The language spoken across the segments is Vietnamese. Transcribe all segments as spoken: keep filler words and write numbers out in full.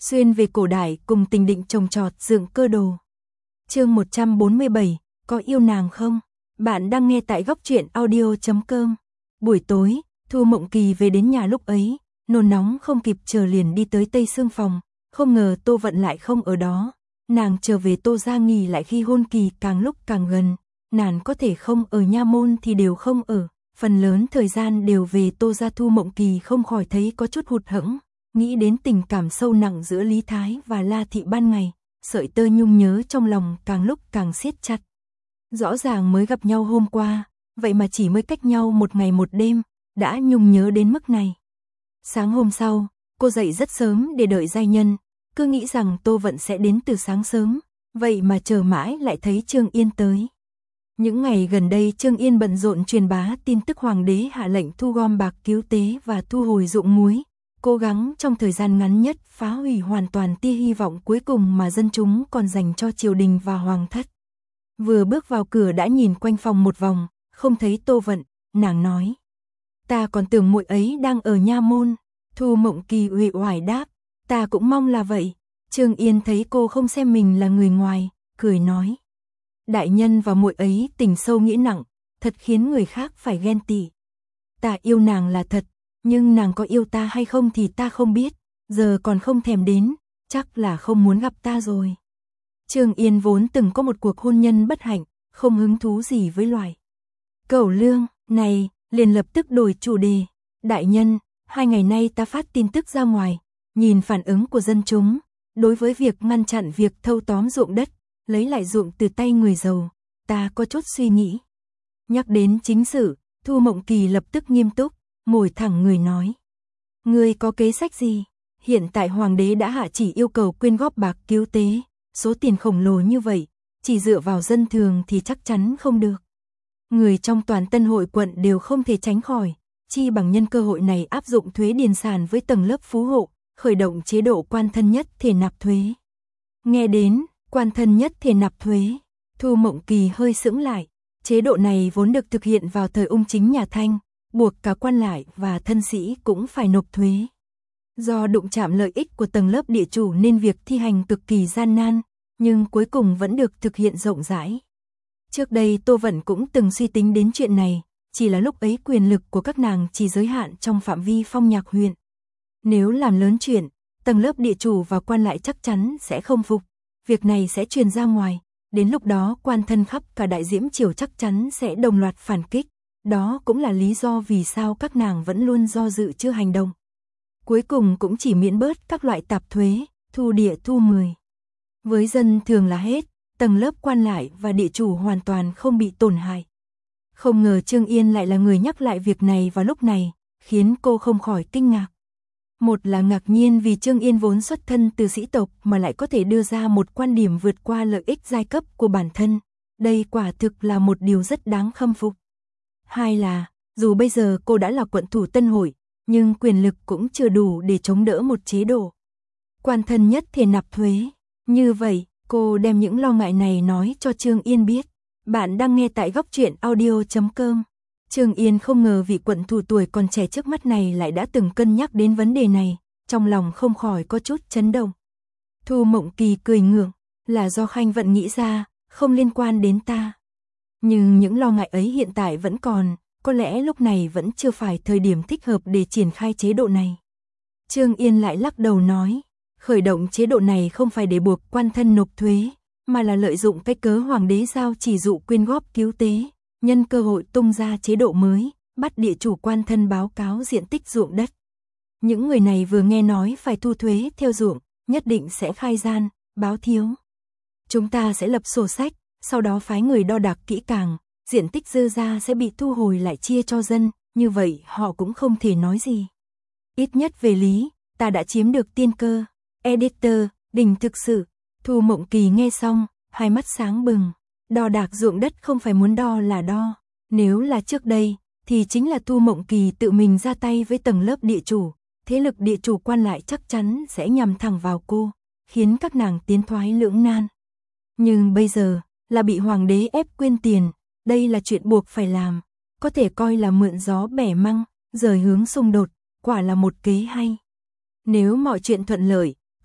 Xuyên về cổ đại cùng Tình Định trồng trọt dựng cơ đồ. Chương một trăm bốn mươi bảy, có yêu nàng không? Bạn đang nghe tại góc truyện audio chấm com. Buổi tối, Thu Mộng Kỳ về đến nhà lúc ấy, nôn nóng không kịp chờ liền đi tới Tây Sương phòng, không ngờ Tô Vận lại không ở đó. Nàng trở về Tô gia nghỉ lại khi hôn kỳ càng lúc càng gần, nàng có thể không ở nha môn thì đều không ở, phần lớn thời gian đều về Tô gia. Thu Mộng Kỳ không khỏi thấy có chút hụt hẫng, nghĩ đến tình cảm sâu nặng giữa Lý Thái và La Thị ban ngày, sợi tơ nhung nhớ trong lòng càng lúc càng siết chặt. Rõ ràng mới gặp nhau hôm qua, vậy mà chỉ mới cách nhau một ngày một đêm, đã nhung nhớ đến mức này. Sáng hôm sau, cô dậy rất sớm để đợi giai nhân, cứ nghĩ rằng Tô Vận sẽ đến từ sáng sớm, vậy mà chờ mãi lại thấy Trương Yên tới. Những ngày gần đây Trương Yên bận rộn truyền bá tin tức hoàng đế hạ lệnh thu gom bạc cứu tế và thu hồi ruộng muối, cố gắng trong thời gian ngắn nhất phá hủy hoàn toàn tia hy vọng cuối cùng mà dân chúng còn dành cho triều đình và hoàng thất. Vừa bước vào cửa đã nhìn quanh phòng một vòng, không thấy Tô Vận, nàng nói: "Ta còn tưởng muội ấy đang ở nha môn." Thu Mộng Kỳ uể oải đáp: "Ta cũng mong là vậy." Trương Yên thấy cô không xem mình là người ngoài, cười nói: "Đại nhân và muội ấy tình sâu nghĩa nặng, thật khiến người khác phải ghen tị. Ta yêu nàng là thật, nhưng nàng có yêu ta hay không thì ta không biết, giờ còn không thèm đến, chắc là không muốn gặp ta rồi." Trương Yên vốn từng có một cuộc hôn nhân bất hạnh, không hứng thú gì với loài cẩu lương này, liền lập tức đổi chủ đề: "Đại nhân, hai ngày nay ta phát tin tức ra ngoài, nhìn phản ứng của dân chúng, đối với việc ngăn chặn việc thâu tóm ruộng đất, lấy lại ruộng từ tay người giàu, ta có chút suy nghĩ." Nhắc đến chính sự, Thu Mộng Kỳ lập tức nghiêm túc, ngồi thẳng người nói: "Ngươi có kế sách gì? Hiện tại hoàng đế đã hạ chỉ yêu cầu quyên góp bạc cứu tế, số tiền khổng lồ như vậy, chỉ dựa vào dân thường thì chắc chắn không được. Người trong toàn Tân Hội quận đều không thể tránh khỏi, chi bằng nhân cơ hội này áp dụng thuế điền sản với tầng lớp phú hộ, khởi động chế độ quan thân nhất thể nạp thuế." Nghe đến quan thân nhất thể nạp thuế, Thu Mộng Kỳ hơi sững lại. Chế độ này vốn được thực hiện vào thời ung chính nhà Thanh, buộc cả quan lại và thân sĩ cũng phải nộp thuế. Do đụng chạm lợi ích của tầng lớp địa chủ nên việc thi hành cực kỳ gian nan, nhưng cuối cùng vẫn được thực hiện rộng rãi. Trước đây Tô Vận cũng từng suy tính đến chuyện này, chỉ là lúc ấy quyền lực của các nàng chỉ giới hạn trong phạm vi Phong Nhạc huyện. Nếu làm lớn chuyện, tầng lớp địa chủ và quan lại chắc chắn sẽ không phục, việc này sẽ truyền ra ngoài, đến lúc đó quan thân khắp cả Đại Diễm triều chắc chắn sẽ đồng loạt phản kích, đó cũng là lý do vì sao các nàng vẫn luôn do dự chưa hành động. Cuối cùng cũng chỉ miễn bớt các loại tạp thuế, thu địa thu mười. Với dân thường là hết, tầng lớp quan lại và địa chủ hoàn toàn không bị tổn hại. Không ngờ Trương Yên lại là người nhắc lại việc này vào lúc này, khiến cô không khỏi kinh ngạc. Một là ngạc nhiên vì Trương Yên vốn xuất thân từ sĩ tộc mà lại có thể đưa ra một quan điểm vượt qua lợi ích giai cấp của bản thân, đây quả thực là một điều rất đáng khâm phục. Hai là, dù bây giờ cô đã là quận thủ Tân Hội, nhưng quyền lực cũng chưa đủ để chống đỡ một chế độ quan thân nhất thể nạp thuế. Như vậy, cô đem những lo ngại này nói cho Trương Yên biết. Bạn đang nghe tại góc truyện audio chấm com. Trương Yên không ngờ vị quận thủ tuổi còn trẻ trước mắt này lại đã từng cân nhắc đến vấn đề này, trong lòng không khỏi có chút chấn động. Thu Mộng Kỳ cười ngượng, là do Khanh Vận nghĩ ra, không liên quan đến ta. Nhưng những lo ngại ấy hiện tại vẫn còn, có lẽ lúc này vẫn chưa phải thời điểm thích hợp để triển khai chế độ này. Trương Yên lại lắc đầu nói, khởi động chế độ này không phải để buộc quan thân nộp thuế, mà là lợi dụng cái cớ hoàng đế giao chỉ dụ quyên góp cứu tế, nhân cơ hội tung ra chế độ mới, bắt địa chủ quan thân báo cáo diện tích ruộng đất. Những người này vừa nghe nói phải thu thuế theo ruộng, nhất định sẽ khai gian, báo thiếu. Chúng ta sẽ lập sổ sách, sau đó phái người đo đạc kỹ càng, diện tích dư ra sẽ bị thu hồi lại chia cho dân, như vậy họ cũng không thể nói gì. Ít nhất về lý, ta đã chiếm được tiên cơ. Editor, Đình thực sự. Thu Mộng Kỳ nghe xong, hai mắt sáng bừng. Đo đạc ruộng đất không phải muốn đo là đo. Nếu là trước đây, thì chính là Thu Mộng Kỳ tự mình ra tay với tầng lớp địa chủ. Thế lực địa chủ quan lại chắc chắn sẽ nhằm thẳng vào cô, khiến các nàng tiến thoái lưỡng nan. Nhưng bây giờ, là bị hoàng đế ép quyên tiền, đây là chuyện buộc phải làm. Có thể coi là mượn gió bẻ măng, rời hướng xung đột, quả là một kế hay. Nếu mọi chuyện thuận lợi,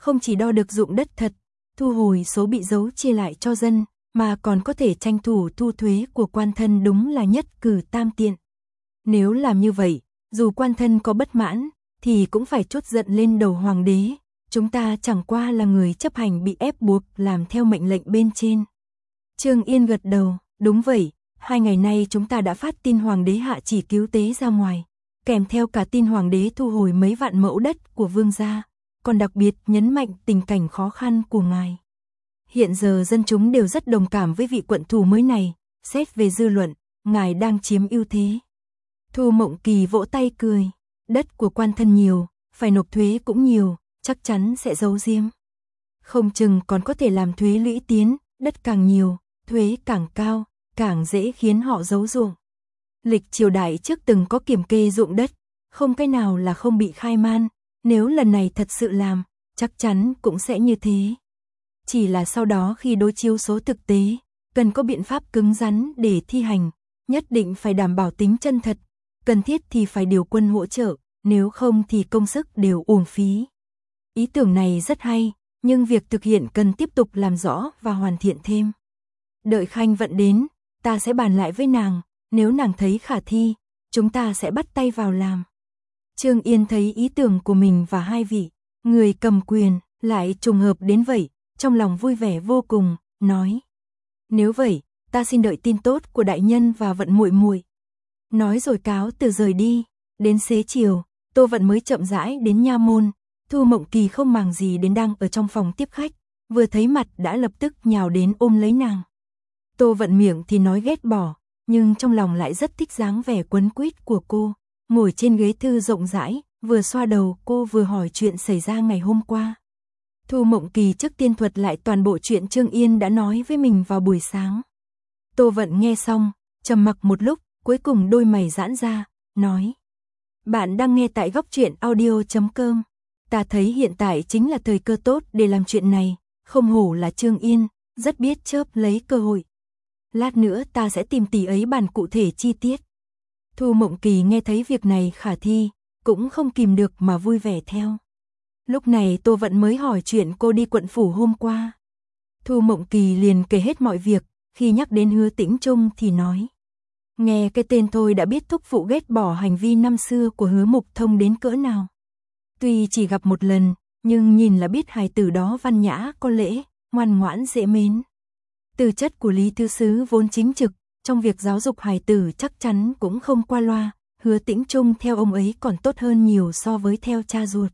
không chỉ đo được dụng đất thật, thu hồi số bị giấu chia lại cho dân, mà còn có thể tranh thủ thu thuế của quan thân, đúng là nhất cử tam tiện. Nếu làm như vậy, dù quan thân có bất mãn, thì cũng phải trút giận lên đầu hoàng đế, chúng ta chẳng qua là người chấp hành bị ép buộc làm theo mệnh lệnh bên trên. Trương Yên gật đầu, đúng vậy, hai ngày nay chúng ta đã phát tin hoàng đế hạ chỉ cứu tế ra ngoài, kèm theo cả tin hoàng đế thu hồi mấy vạn mẫu đất của vương gia, còn đặc biệt nhấn mạnh tình cảnh khó khăn của ngài. Hiện giờ dân chúng đều rất đồng cảm với vị quận thủ mới này, xét về dư luận, ngài đang chiếm ưu thế. Thu Mộng Kỳ vỗ tay cười, đất của quan thân nhiều, phải nộp thuế cũng nhiều, chắc chắn sẽ giấu giếm. Không chừng còn có thể làm thuế lũy tiến, đất càng nhiều, thuế càng cao, càng dễ khiến họ giấu ruộng. Lịch triều đại trước từng có kiểm kê ruộng đất, không cái nào là không bị khai man, nếu lần này thật sự làm, chắc chắn cũng sẽ như thế. Chỉ là sau đó khi đối chiếu số thực tế, cần có biện pháp cứng rắn để thi hành, nhất định phải đảm bảo tính chân thật, cần thiết thì phải điều quân hỗ trợ, nếu không thì công sức đều uổng phí. Ý tưởng này rất hay, nhưng việc thực hiện cần tiếp tục làm rõ và hoàn thiện thêm. Đợi Khanh Vận đến, ta sẽ bàn lại với nàng, nếu nàng thấy khả thi, chúng ta sẽ bắt tay vào làm. Trương Yên thấy ý tưởng của mình và hai vị người cầm quyền lại trùng hợp đến vậy, trong lòng vui vẻ vô cùng, nói: "Nếu vậy, ta xin đợi tin tốt của đại nhân và Vận muội muội." Nói rồi cáo từ rời đi, đến xế chiều, Tô Vận mới chậm rãi đến nha môn. Thu Mộng Kỳ không màng gì đến đang ở trong phòng tiếp khách, vừa thấy mặt đã lập tức nhào đến ôm lấy nàng. Tô Vận miệng thì nói ghét bỏ, nhưng trong lòng lại rất thích dáng vẻ quấn quýt của cô, ngồi trên ghế thư rộng rãi, vừa xoa đầu cô vừa hỏi chuyện xảy ra ngày hôm qua. Thu Mộng Kỳ trước tiên thuật lại toàn bộ chuyện Trương Yên đã nói với mình vào buổi sáng. Tô Vận nghe xong, trầm mặc một lúc, cuối cùng đôi mày giãn ra, nói: "Bạn đang nghe tại góc truyện audio chấm com. Ta thấy hiện tại chính là thời cơ tốt để làm chuyện này, không hổ là Trương Yên, rất biết chớp lấy cơ hội. Lát nữa ta sẽ tìm tỷ ấy bàn cụ thể chi tiết." Thu Mộng Kỳ nghe thấy việc này khả thi, cũng không kìm được mà vui vẻ theo. Lúc này Tô Vận mới hỏi chuyện cô đi quận phủ hôm qua. Thu Mộng Kỳ liền kể hết mọi việc, khi nhắc đến Hứa Tĩnh Trung thì nói: "Nghe cái tên thôi đã biết thúc phụ ghét bỏ hành vi năm xưa của Hứa Mục Thông đến cỡ nào. Tuy chỉ gặp một lần, nhưng nhìn là biết hài tử đó văn nhã có lễ, ngoan ngoãn dễ mến. Tư chất của Lý Thư Sứ vốn chính trực, trong việc giáo dục hài tử chắc chắn cũng không qua loa, Hứa Tĩnh Trung theo ông ấy còn tốt hơn nhiều so với theo cha ruột.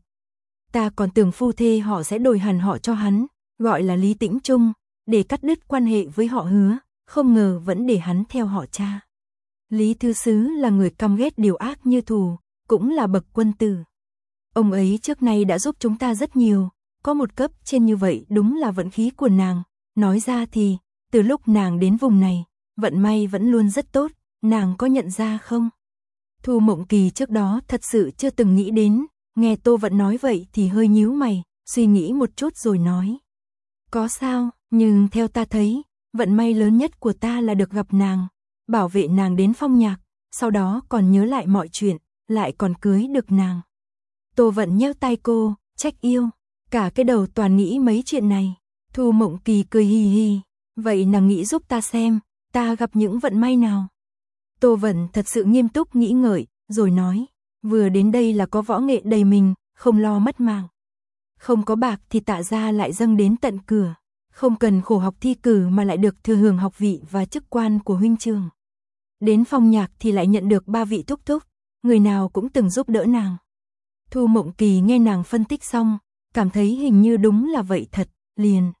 Ta còn tưởng phu thê họ sẽ đổi hẳn họ cho hắn, gọi là Lý Tĩnh Trung, để cắt đứt quan hệ với họ Hứa, không ngờ vẫn để hắn theo họ cha. Lý Thư Sứ là người căm ghét điều ác như thù, cũng là bậc quân tử. Ông ấy trước nay đã giúp chúng ta rất nhiều, có một cấp trên như vậy đúng là vận khí của nàng. Nói ra thì, từ lúc nàng đến vùng này, vận may vẫn luôn rất tốt, nàng có nhận ra không?" Thu Mộng Kỳ trước đó thật sự chưa từng nghĩ đến, nghe Tô Vận nói vậy thì hơi nhíu mày, suy nghĩ một chút rồi nói: "Có sao, nhưng theo ta thấy, vận may lớn nhất của ta là được gặp nàng, bảo vệ nàng đến Phong Nhạc, sau đó còn nhớ lại mọi chuyện, lại còn cưới được nàng." Tô Vận nheo tay cô, trách yêu, cả cái đầu toàn nghĩ mấy chuyện này. Thu Mộng Kỳ cười hì hì, "Vậy nàng nghĩ giúp ta xem, ta gặp những vận may nào?" Tô Vận thật sự nghiêm túc nghĩ ngợi, rồi nói: "Vừa đến đây là có võ nghệ đầy mình, không lo mất mạng. Không có bạc thì Tạ gia lại dâng đến tận cửa, không cần khổ học thi cử mà lại được thừa hưởng học vị và chức quan của huynh trưởng. Đến Phong Nhạc thì lại nhận được ba vị thúc thúc, người nào cũng từng giúp đỡ nàng." Thu Mộng Kỳ nghe nàng phân tích xong, cảm thấy hình như đúng là vậy thật, liền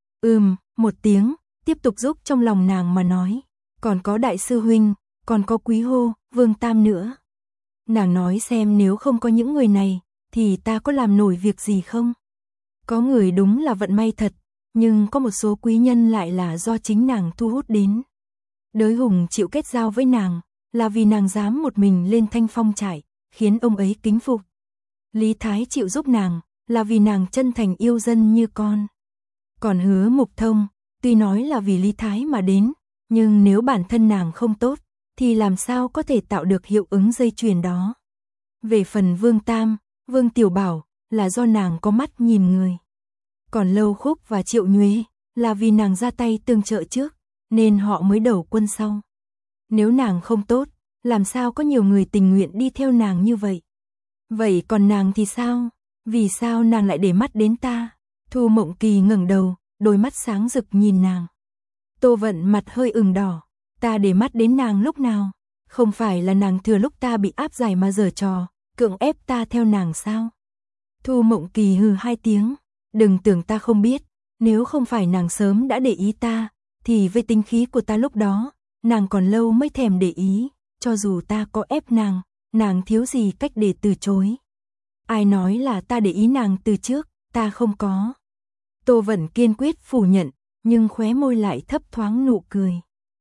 ừm một tiếng, tiếp tục giúp trong lòng nàng mà nói: "Còn có đại sư huynh, còn có Quý Hô, Vương Tam nữa. Nàng nói xem nếu không có những người này, thì ta có làm nổi việc gì không? Có người đúng là vận may thật, nhưng có một số quý nhân lại là do chính nàng thu hút đến. Đới Hùng chịu kết giao với nàng, là vì nàng dám một mình lên Thanh Phong trại, khiến ông ấy kính phục. Lý Thái chịu giúp nàng, là vì nàng chân thành yêu dân như con. Còn Hứa Mục Thông, tuy nói là vì Lý Thái mà đến, nhưng nếu bản thân nàng không tốt, thì làm sao có thể tạo được hiệu ứng dây chuyền đó. Về phần Vương Tam, Vương Tiểu Bảo, là do nàng có mắt nhìn người. Còn Lâu Khúc và Triệu Nhuế là vì nàng ra tay tương trợ trước, nên họ mới đầu quân sau. Nếu nàng không tốt, làm sao có nhiều người tình nguyện đi theo nàng như vậy? Vậy còn nàng thì sao? Vì sao nàng lại để mắt đến ta? Thu Mộng Kỳ ngẩng đầu, đôi mắt sáng rực nhìn nàng. Tô Vận mặt hơi ửng đỏ. Ta để mắt đến nàng lúc nào? Không phải là nàng thừa lúc ta bị áp giải mà giở trò, cưỡng ép ta theo nàng sao? Thu Mộng Kỳ hừ hai tiếng. Đừng tưởng ta không biết, nếu không phải nàng sớm đã để ý ta, thì với tính khí của ta lúc đó, nàng còn lâu mới thèm để ý, cho dù ta có ép nàng, nàng thiếu gì cách để từ chối. Ai nói là ta để ý nàng từ trước, ta không có. Tô Vận kiên quyết phủ nhận, nhưng khóe môi lại thấp thoáng nụ cười.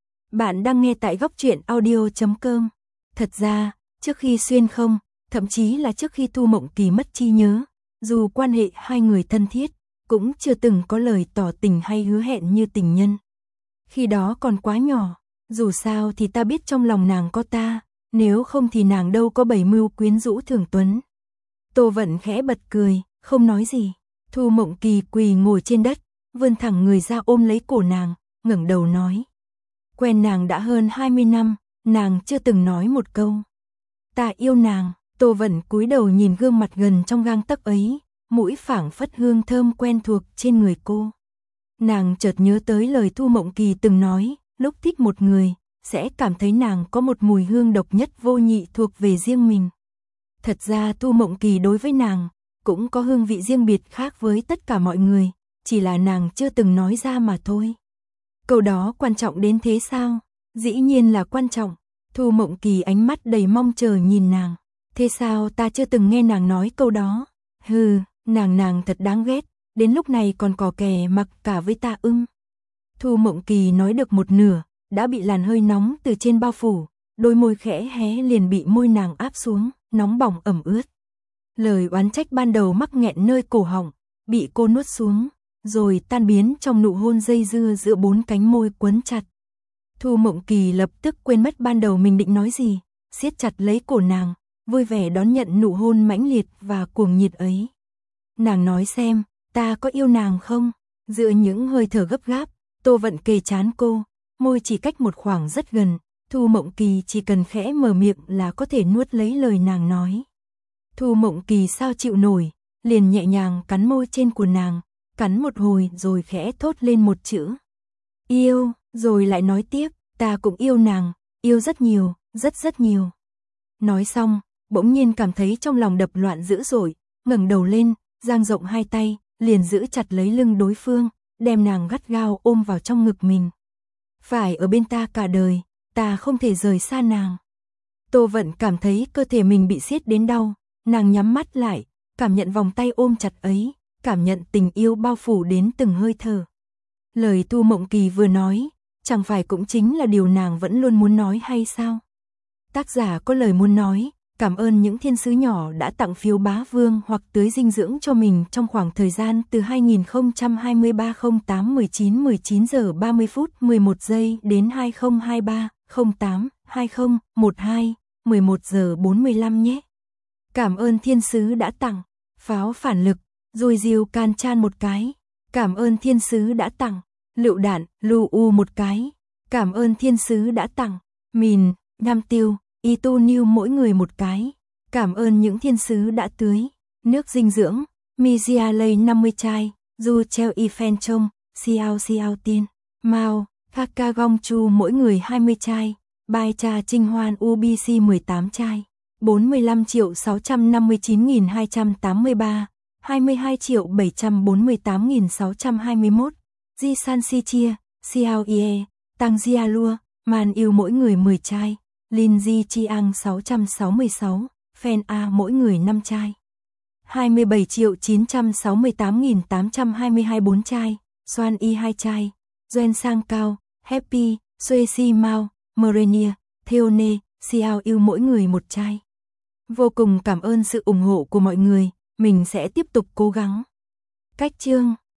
Bạn đang nghe tại góc truyện audio chấm com. Thật ra, trước khi xuyên không, thậm chí là trước khi Thu Mộng Kỳ mất trí nhớ, dù quan hệ hai người thân thiết, cũng chưa từng có lời tỏ tình hay hứa hẹn như tình nhân. Khi đó còn quá nhỏ, dù sao thì ta biết trong lòng nàng có ta, nếu không thì nàng đâu có bày mưu quyến rũ Thường Tuấn. Tô Vận khẽ bật cười, không nói gì. Thu Mộng Kỳ quỳ ngồi trên đất, vươn thẳng người ra ôm lấy cổ nàng, ngẩng đầu nói. Quen nàng đã hơn hai mươi năm, nàng chưa từng nói một câu. Ta yêu nàng. Tô Vận cúi đầu nhìn gương mặt gần trong gang tấc ấy, mũi phảng phất hương thơm quen thuộc trên người cô. Nàng chợt nhớ tới lời Thu Mộng Kỳ từng nói, lúc thích một người, sẽ cảm thấy nàng có một mùi hương độc nhất vô nhị thuộc về riêng mình. Thật ra Thu Mộng Kỳ đối với nàng, cũng có hương vị riêng biệt khác với tất cả mọi người, chỉ là nàng chưa từng nói ra mà thôi. Câu đó quan trọng đến thế sao? Dĩ nhiên là quan trọng. Thu Mộng Kỳ ánh mắt đầy mong chờ nhìn nàng. Thế sao ta chưa từng nghe nàng nói câu đó? Hừ, nàng nàng thật đáng ghét, đến lúc này còn cò kè mặc cả với ta ưng. Thu Mộng Kỳ nói được một nửa, đã bị làn hơi nóng từ trên bao phủ, đôi môi khẽ hé liền bị môi nàng áp xuống, nóng bỏng ẩm ướt. Lời oán trách ban đầu mắc nghẹn nơi cổ họng, bị cô nuốt xuống, rồi tan biến trong nụ hôn dây dưa giữa bốn cánh môi quấn chặt. Thu Mộng Kỳ lập tức quên mất ban đầu mình định nói gì, siết chặt lấy cổ nàng, vui vẻ đón nhận nụ hôn mãnh liệt và cuồng nhiệt ấy. Nàng nói xem, ta có yêu nàng không? Giữa những hơi thở gấp gáp, Tô Vận kề trán cô, môi chỉ cách một khoảng rất gần, Thu Mộng Kỳ chỉ cần khẽ mở miệng là có thể nuốt lấy lời nàng nói. Thu Mộng Kỳ sao chịu nổi, liền nhẹ nhàng cắn môi trên của nàng, cắn một hồi rồi khẽ thốt lên một chữ. Yêu, rồi lại nói tiếp, ta cũng yêu nàng, yêu rất nhiều, rất rất nhiều. Nói xong, bỗng nhiên cảm thấy trong lòng đập loạn dữ dội, ngẩng đầu lên, dang rộng hai tay, liền giữ chặt lấy lưng đối phương, đem nàng gắt gao ôm vào trong ngực mình. Phải ở bên ta cả đời, ta không thể rời xa nàng. Tô Vận cảm thấy cơ thể mình bị siết đến đau, nàng nhắm mắt lại, cảm nhận vòng tay ôm chặt ấy, cảm nhận tình yêu bao phủ đến từng hơi thở. Lời Thu Mộng Kỳ vừa nói, chẳng phải cũng chính là điều nàng vẫn luôn muốn nói hay sao? Tác giả có lời muốn nói, cảm ơn những thiên sứ nhỏ đã tặng phiếu bá vương hoặc tưới dinh dưỡng cho mình trong khoảng thời gian từ hai nghìn không trăm hai mươi ba không tám mười chín mười chín giờ ba mươi phút mười một giây đến hai nghìn không trăm hai mươi ba không tám hai không mười hai mười một giờ bốn mươi lăm nhé. Cảm ơn thiên sứ đã tặng pháo phản lực, rồi diều can chan một cái. Cảm ơn thiên sứ đã tặng lựu đạn, lưu u một cái. Cảm ơn thiên sứ đã tặng mìn, nham tiêu, y tu niu mỗi người một cái. Cảm ơn những thiên sứ đã tưới nước dinh dưỡng, Mizia Lay năm mươi chai, Du Treo Y Phen Trông, Xiao Xiao Tiên, Mao, Kaka Gong Chu mỗi người hai mươi chai, Bai Cha Trinh Hoan u bê xê mười tám chai, bốn mươi lăm triệu sáu trăm năm mươi chín nghìn hai trăm tám mươi ba, hai mươi hai triệu bảy trăm bốn mươi tám nghìn sáu trăm hai mươi mốt, Di San Si Chia, Xiao Ie, Tang Jia Lua, Man Yêu mỗi người mười chai, Lin Di Chiang sáu trăm sáu mươi sáu, Phen A mỗi người năm chai. hai mươi bảy triệu chín trăm sáu mươi tám nghìn tám trăm hai mươi hai bốn chai, Xoan Y hai chai, Doen Sang Cao, Happy, Sue Si Mao, Morenia, Theone, Xiao Yêu mỗi người một chai. Vô cùng cảm ơn sự ủng hộ của mọi người, mình sẽ tiếp tục cố gắng. Cách chương